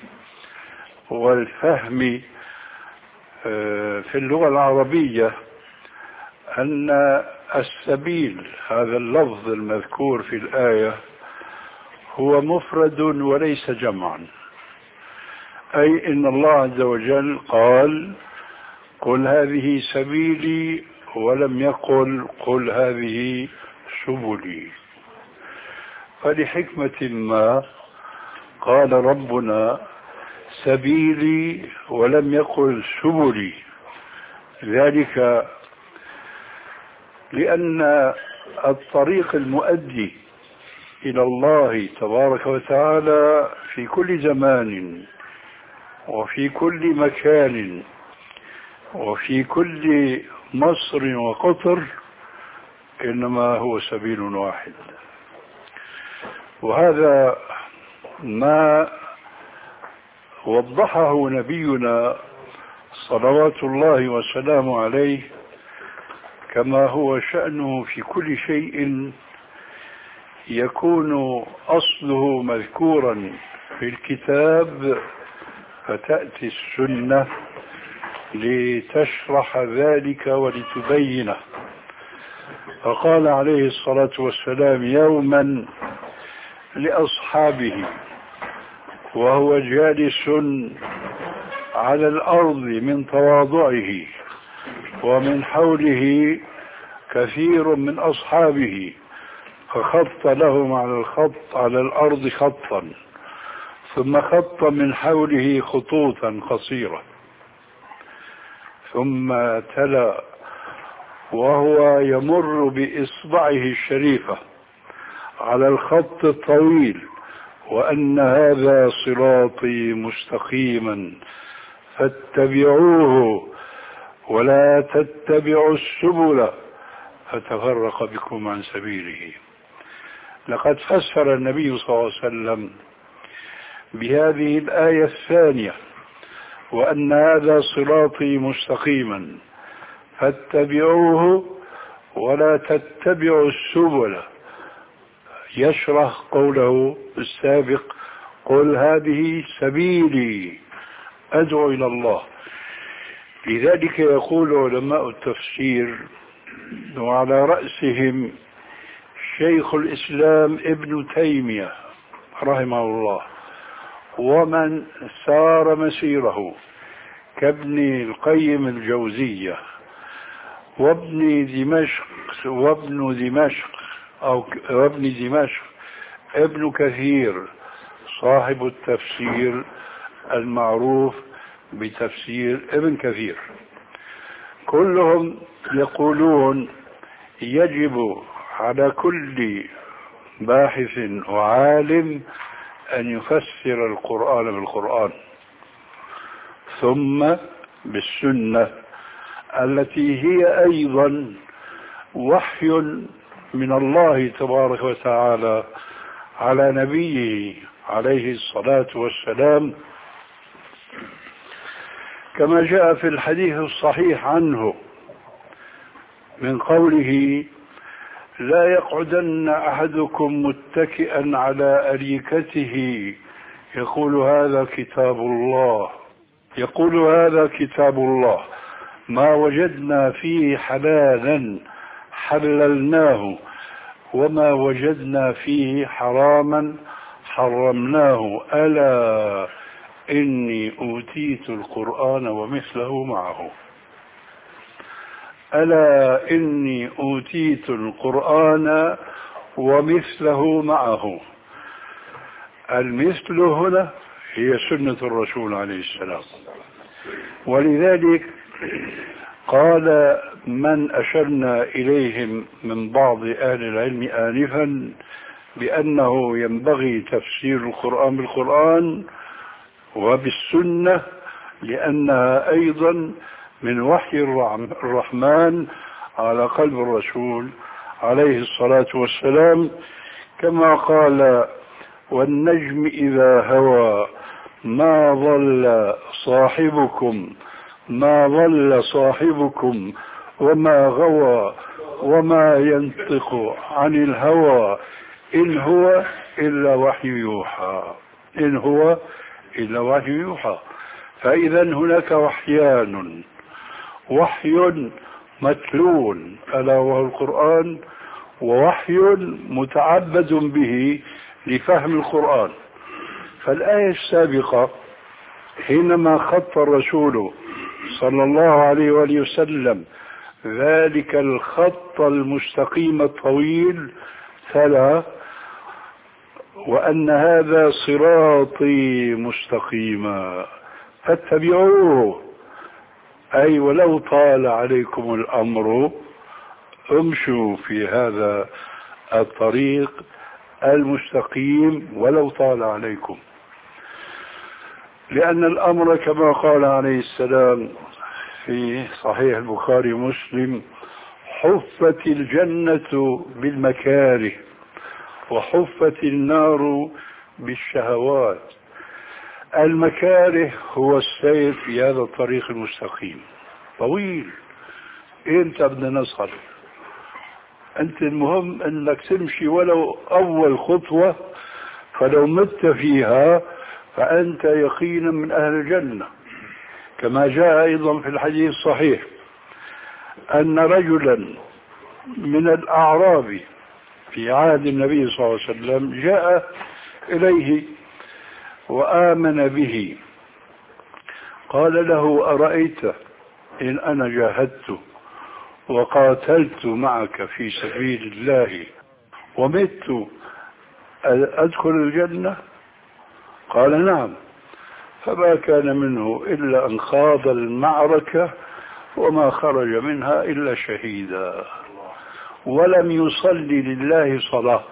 والفهم في اللغة العربية أن السبيل هذا اللفظ المذكور في الآية هو مفرد وليس جمعا، أي إن الله عز وجل قال: قل هذه سبيلي، ولم يقل قل هذه سبلي. فلحكمة ما قال ربنا سبيلي ولم يقل سبلي، ذلك لأن الطريق المؤدي إلى الله تبارك وتعالى في كل زمان وفي كل مكان وفي كل مصر وقطر إنما هو سبيل واحد. وهذا ما وضحه نبينا صلوات الله وسلامه عليه، كما هو شأنه في كل شيء يكون أصله مذكورا في الكتاب فتأتي السنة لتشرح ذلك ولتبينه. فقال عليه الصلاة والسلام يوما لأصحابه وهو جالس على الأرض من تواضعه ومن حوله كثير من أصحابه، فخط لهم على الخط على الأرض خطا، ثم خط من حوله خطوطا قصيرة، ثم تلا وهو يمر بإصبعه الشريفة على الخط الطويل: وأن هذا صراطي مستقيما فاتبعوه ولا تتبعوا السبل فتفرق بكم عن سبيله. لقد فسر النبي صلى الله عليه وسلم بهذه الآية الثانية: وأن هذا صراطي مستقيما فاتبعوه ولا تتبعوا السبل، يشرح قوله السابق: قل هذه سبيلي أدعو إلى الله. لذلك يقول علماء التفسير وعلى رأسهم شيخ الإسلام ابن تيمية رحمه الله ومن سار مسيره: كابن القيم الجوزية وابن دمشق وابن دمشق أو وابن دمشق ابن كثير صاحب التفسير المعروف بتفسير ابن كثير، كلهم يقولون يجب على كل باحث وعالم أن يفسر القرآن بالقرآن ثم بالسنة التي هي أيضا وحي من الله تبارك وتعالى على نبيه عليه الصلاة والسلام، كما جاء في الحديث الصحيح عنه من قوله: لا يقعدن أحدكم متكئا على أريكته يقول هذا كتاب الله يقول هذا كتاب الله ما وجدنا فيه حلالا حللناه وما وجدنا فيه حراما حرمناه ألا إني أوتيت القرآن ومثله معه ألا إني أوتيت القرآن ومثله معه. المثل هنا هي سنة الرسول عليه السلام، ولذلك قال من أشرنا إليهم من بعض أهل العلم آنفا بأنه ينبغي تفسير القرآن بالقرآن وبالسنة لأنها أيضا من وحي الرحمن على قلب الرسول عليه الصلاة والسلام، كما قال: والنجم إذا هوى ما ضل صاحبكم ما ضل صاحبكم وما غوى وما ينطق عن الهوى إن هو إلا وحي يوحى إن هو إلا وحي يوحى. فإذا هناك وحيان: وحي متلو ألا وهو القرآن، ووحي متعبد به لفهم القرآن. فالآية السابقة حينما خط الرسول صلى الله عليه وآله وسلم ذلك الخط المستقيم الطويل تلا: وأن هذا صراطي مستقيما فاتبعوه، أي ولو طال عليكم الأمر امشوا في هذا الطريق المستقيم ولو طال عليكم، لأن الأمر كما قال عليه السلام في صحيح البخاري ومسلم: حفت الجنة بالمكاره وحفت النار بالشهوات. المكاره هو السير في هذا الطريق المستقيم طويل، انت بدنا نصل، انت المهم انك تمشي ولو اول خطوة، فلو مت فيها فانت يقينا من اهل الجنة، كما جاء ايضا في الحديث الصحيح ان رجلا من الاعراب في عهد النبي صلى الله عليه وسلم جاء اليه وآمن به، قال له: أرأيت إن أنا جاهدت وقاتلت معك في سبيل الله ومت أدخل الجنة؟ قال: نعم. فما كان منه إلا أن خاض المعركة وما خرج منها إلا شهيدا، ولم يصلي لله صلاة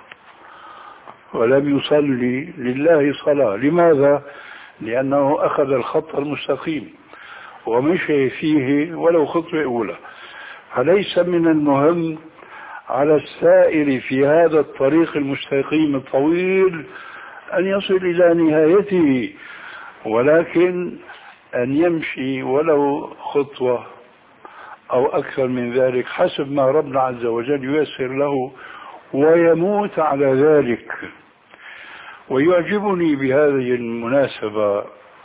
ولم يصلي لله صلاة. لماذا؟ لأنه أخذ الخط المستقيم ومشي فيه ولو خطوة أولى. فليس من المهم على السائر في هذا الطريق المستقيم الطويل أن يصل إلى نهايته، ولكن أن يمشي ولو خطوة أو أكثر من ذلك حسب ما ربنا عز وجل ييسر له، ويموت على ذلك. ويعجبني بهذه المناسبة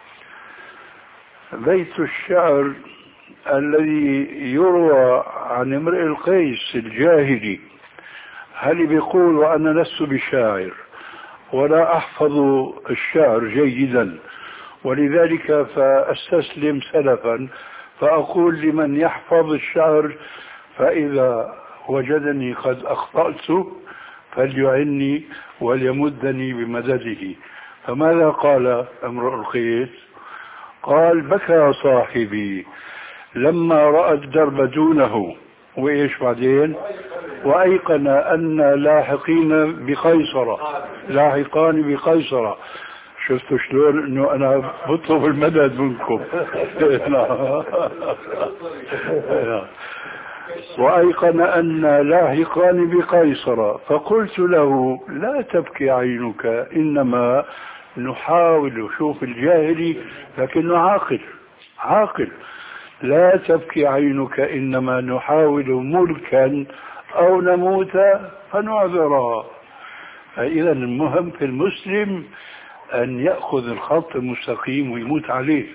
بيت الشعر الذي يروى عن امرئ القيس الجاهلي، هل بيقول: وأنا لست بشاعر ولا أحفظ الشعر جيدا ولذلك فأستسلم سلفا، فأقول لمن يحفظ الشعر: فإذا وجدني قد أخطأت فليعني وليمدني بمدده. فماذا قال امرؤ القيس؟ قال: بكى صاحبي لما رأى الدرب دونه، وإيش بعدين؟ وأيقن أن لاحقين بقيصر لاحقان بقيصر. شفتوا شلون انه انا بطلب المدد منكم؟ وأيقن أن لاحقان بقيصر، فقلت له: لا تبكي عينك، إنما نحاول. شوف الجاهلي لكنه عاقل عاقل. لا تبكي عينك، إنما نحاول ملكا أو نموت فنعذرا. فإذا المهم في المسلم أن يأخذ الخط المستقيم ويموت عليه.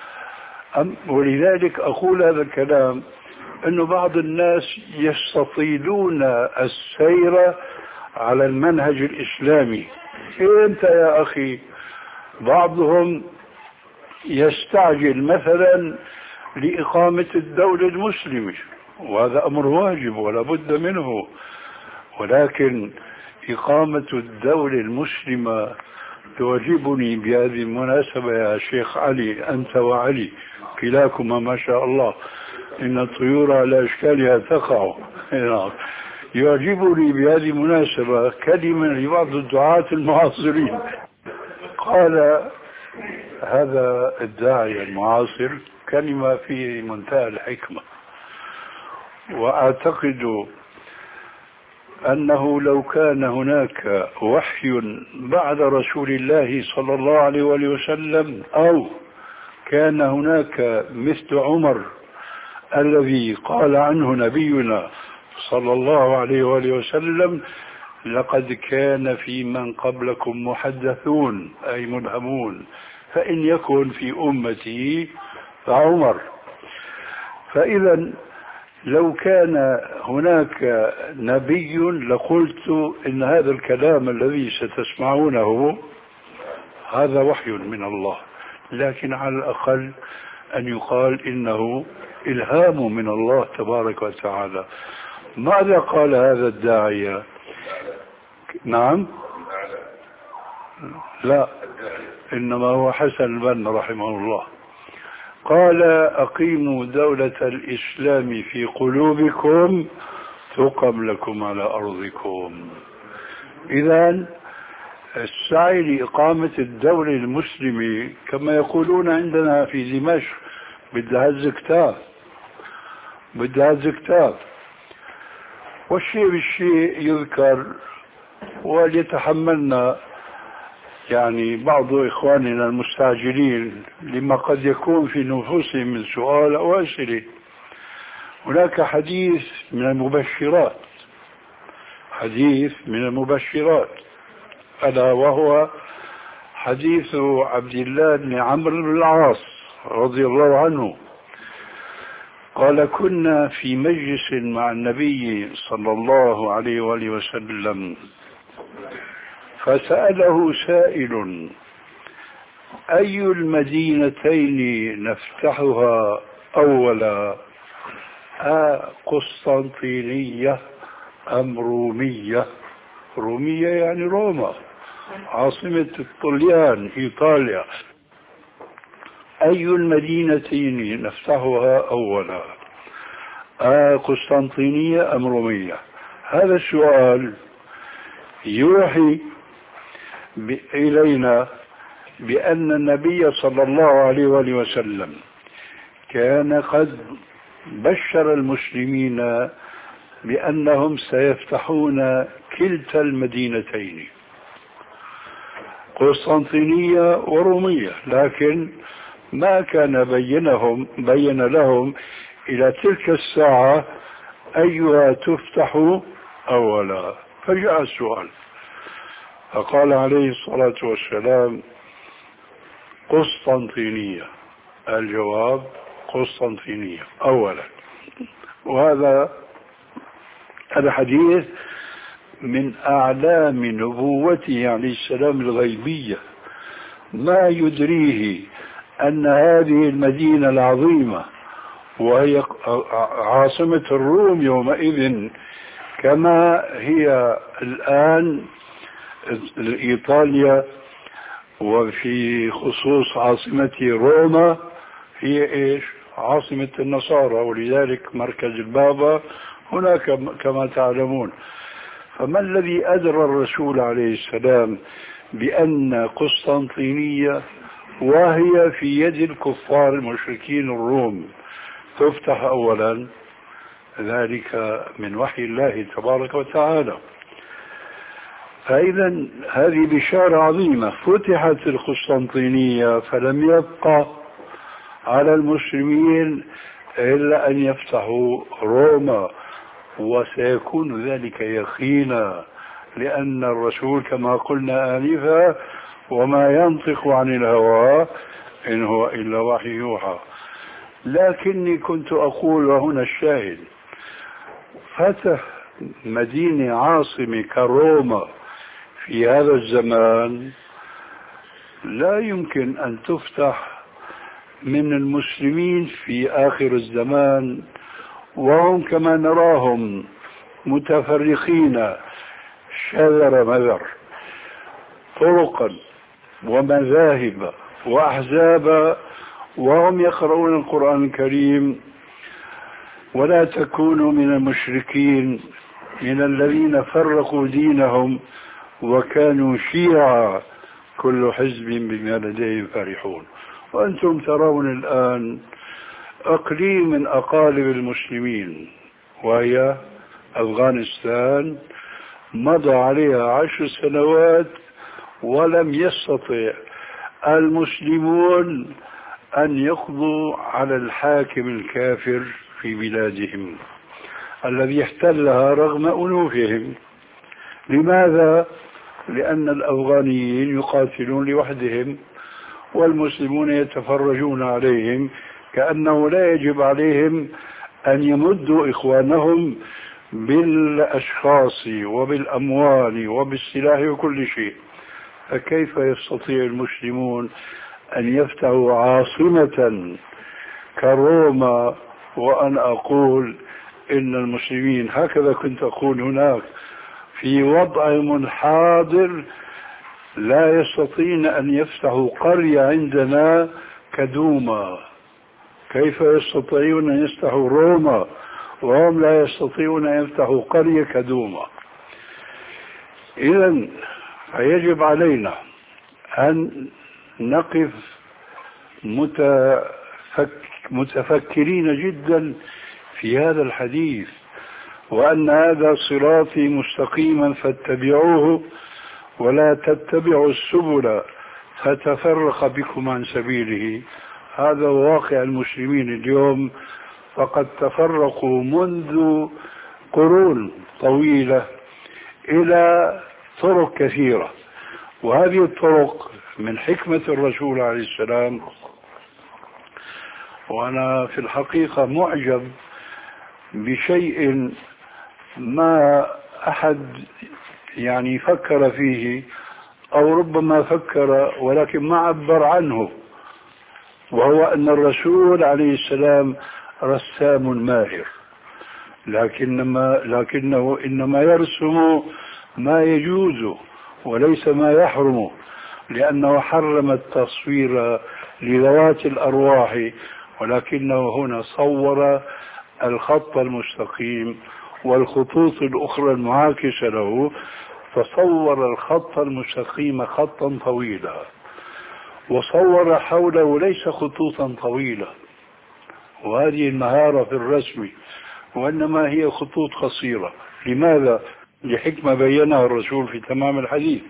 ولذلك أقول هذا الكلام، أنه بعض الناس يستطيلون السير على المنهج الإسلامي. أنت يا أخي بعضهم يستعجل مثلا لإقامة الدولة المسلمة، وهذا أمر واجب ولا بد منه، ولكن إقامة الدولة المسلمة تعجبني بهذه المناسبة يا شيخ علي، أنت وعلي كلاكما ما شاء الله، إن الطيور على أشكالها تقع. يعجبني بهذه المناسبة كلمة لبعض الدعاة المعاصرين. قال هذا الداعية المعاصر كلمة في منتهى الحكمة، وأعتقد أنه لو كان هناك وحي بعد رسول الله صلى الله عليه وسلم، أو كان هناك مثل عمر الذي قال عنه نبينا صلى الله عليه وسلم: لقد كان في من قبلكم محدثون، أي ملهمون، فإن يكن في أمتي فعمر. فإذا لو كان هناك نبي لقلت إن هذا الكلام الذي ستسمعونه هذا وحي من الله، لكن على الأقل أن يقال إنه إلهام من الله تبارك وتعالى. ماذا قال هذا الداعية؟ نعم، لا، إنما هو حسن البنا رحمه الله. قال: أقيموا دولة الإسلام في قلوبكم تقم لكم على أرضكم. إذن السعي لإقامة الدولة المسلمة كما يقولون عندنا في دمشق بدها هز كتاب، بدها هز كتاب. والشيء بالشيء يذكر، وليتحملنا يعني بعض إخواننا المستعجلين لما قد يكون في نفوسهم من سؤال أو أسئلة. هناك حديث من المبشرات، حديث من المبشرات، ألا وهو حديث عبد الله بن عمرو بن العاص رضي الله عنه. قال: كنا في مجلس مع النبي صلى الله عليه وآله وسلم، فسأله سائل: أي المدينتين نفتحها أولا، قسطنطينية أم رومية؟ رومية يعني روما، عاصمة الطليان إيطاليا. أي المدينتين نفتحها أولا، قسطنطينية أم رومية؟ هذا السؤال يوحي إلينا بأن النبي صلى الله عليه وآله وسلم كان قد بشر المسلمين بأنهم سيفتحون كلتا المدينتين، قسطنطينية ورومية، لكن ما كان بينهم بين لهم إلى تلك الساعة أيها تفتح أولا. فجاء السؤال، فقال عليه الصلاة والسلام: قسطنطينية. الجواب: قسطنطينية أولا. وهذا الحديث من أعلام نبوته عليه السلام الغيبية، ما يدريه أن هذه المدينة العظيمة وهي عاصمة الروم يومئذ كما هي الآن إيطاليا، وفي خصوص عاصمة روما هي إيش؟ عاصمة النصارى، ولذلك مركز البابا هناك كما تعلمون. فما الذي أدرى الرسول عليه السلام بأن قسطنطينية وهي في يد الكفار المشركين الروم تفتح أولا؟ ذلك من وحي الله تبارك وتعالى. فإذا هذه بشارة عظيمة، فتحت القسطنطينية فلم يبقى على المسلمين إلا أن يفتحوا روما، وسيكون ذلك يقينا، لأن الرسول كما قلنا آنفا وما ينطق عن الهوى إن هو إلا وحي يوحى. لكني كنت أقول، وهنا الشاهد، فتح مدينة عاصمة كروما في هذا الزمان لا يمكن أن تفتح من المسلمين في آخر الزمان، وهم كما نراهم متفرقين شذر مذر، طرقا ومذاهب وأحزابا، وهم يقرؤون القرآن الكريم. ولا تكونوا من المشركين من الذين فرقوا دينهم وكانوا شيعا كل حزب بما لديهم فرحون. وأنتم ترون الآن أقليم من أقاليم المسلمين وهي أفغانستان مضى عليها عشر سنوات ولم يستطع المسلمون أن يقضوا على الحاكم الكافر في بلادهم الذي احتلها رغم أنوفهم. لماذا؟ لأن الأفغانيين يقاتلون لوحدهم والمسلمون يتفرجون عليهم، كأنه لا يجب عليهم أن يمدوا إخوانهم بالأشخاص وبالأموال وبالسلاح وكل شيء. فكيف يستطيع المسلمون أن يفتحوا عاصمة كروما وأنا أقول إن المسلمين، هكذا كنت أقول هناك، في وضعهم الحاضر لا يستطيعون أن يفتحوا قرية عندنا كدوما. كيف يستطيعون أن يفتحوا روما وهم لا يستطيعون أن يفتحوا قرية كدوما؟ إذن فيجب علينا أن نقف متفك متفكرين جدا في هذا الحديث، وأن هذا صراطي مستقيما فاتبعوه ولا تتبعوا السبل فتفرق بكم عن سبيله. هذا واقع المسلمين اليوم، فقد تفرقوا منذ قرون طويلة إلى طرق كثيرة، وهذه الطرق من حكمة الرسول عليه السلام. وأنا في الحقيقة معجب بشيء ما أحد يعني فكر فيه، أو ربما فكر ولكن ما عبر عنه، وهو أن الرسول عليه السلام رسام ماهر، لكنما لكنه إنما يرسم ما يجوز وليس ما يحرم، لأنه حرم التصوير لذوات الأرواح، ولكنه هنا صور الخط المستقيم والخطوط الأخرى المعاكسة له، فصور الخط المستقيم خطا طويلا، وصور حوله ليس خطوطا طويلة، وهذه المهارة في الرسم، وإنما هي خطوط قصيرة. لماذا؟ لحكمة بينها الرسول في تمام الحديث.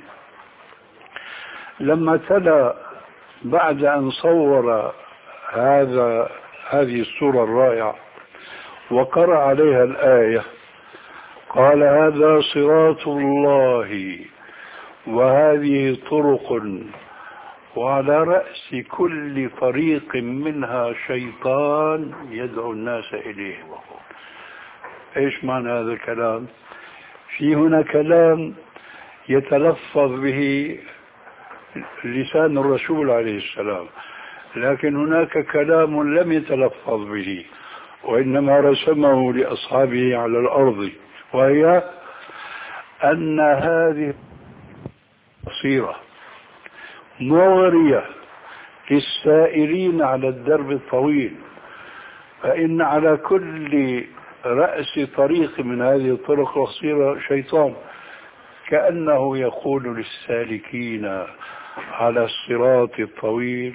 لما تلا بعد أن صور هذا هذه الصورة الرائعة وقرأ عليها الآية، قال: هذا صراط الله وهذه طرق وعلى رأس كل طريق منها شيطان يدعو الناس إليه. إيش معنى هذا الكلام؟ في هنا كلام يتلفظ به لسان الرسول عليه السلام، لكن هناك كلام لم يتلفظ به وإنما رسمه لأصحابه على الأرض، وهي أن هذه قصيرة مغرية للسائرين على الدرب الطويل، فإن على كل رأس طريق من هذه الطرق القصيرة شيطان، كأنه يقول للسالكين على الصراط الطويل.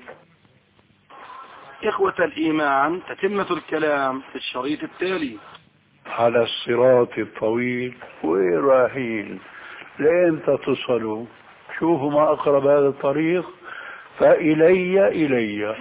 إخوة الإيمان، تتمة الكلام في الشريط التالي. على الصراط الطويل وين رايحين؟ لأنت تصلوا؟ شوفوا ما أقرب هذا الطريق، فإلي إلي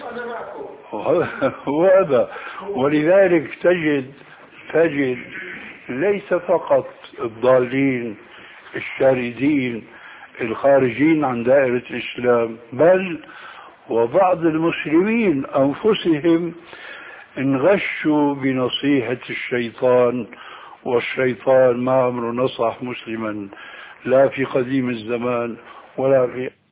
وهذا. ولذلك تجد تجد ليس فقط الضالين الشاردين الخارجين عن دائرة الإسلام، بل وبعض المسلمين أنفسهم انغشوا بنصيحة الشيطان، والشيطان ما عمره نصح مسلما لا في قديم الزمان ولا في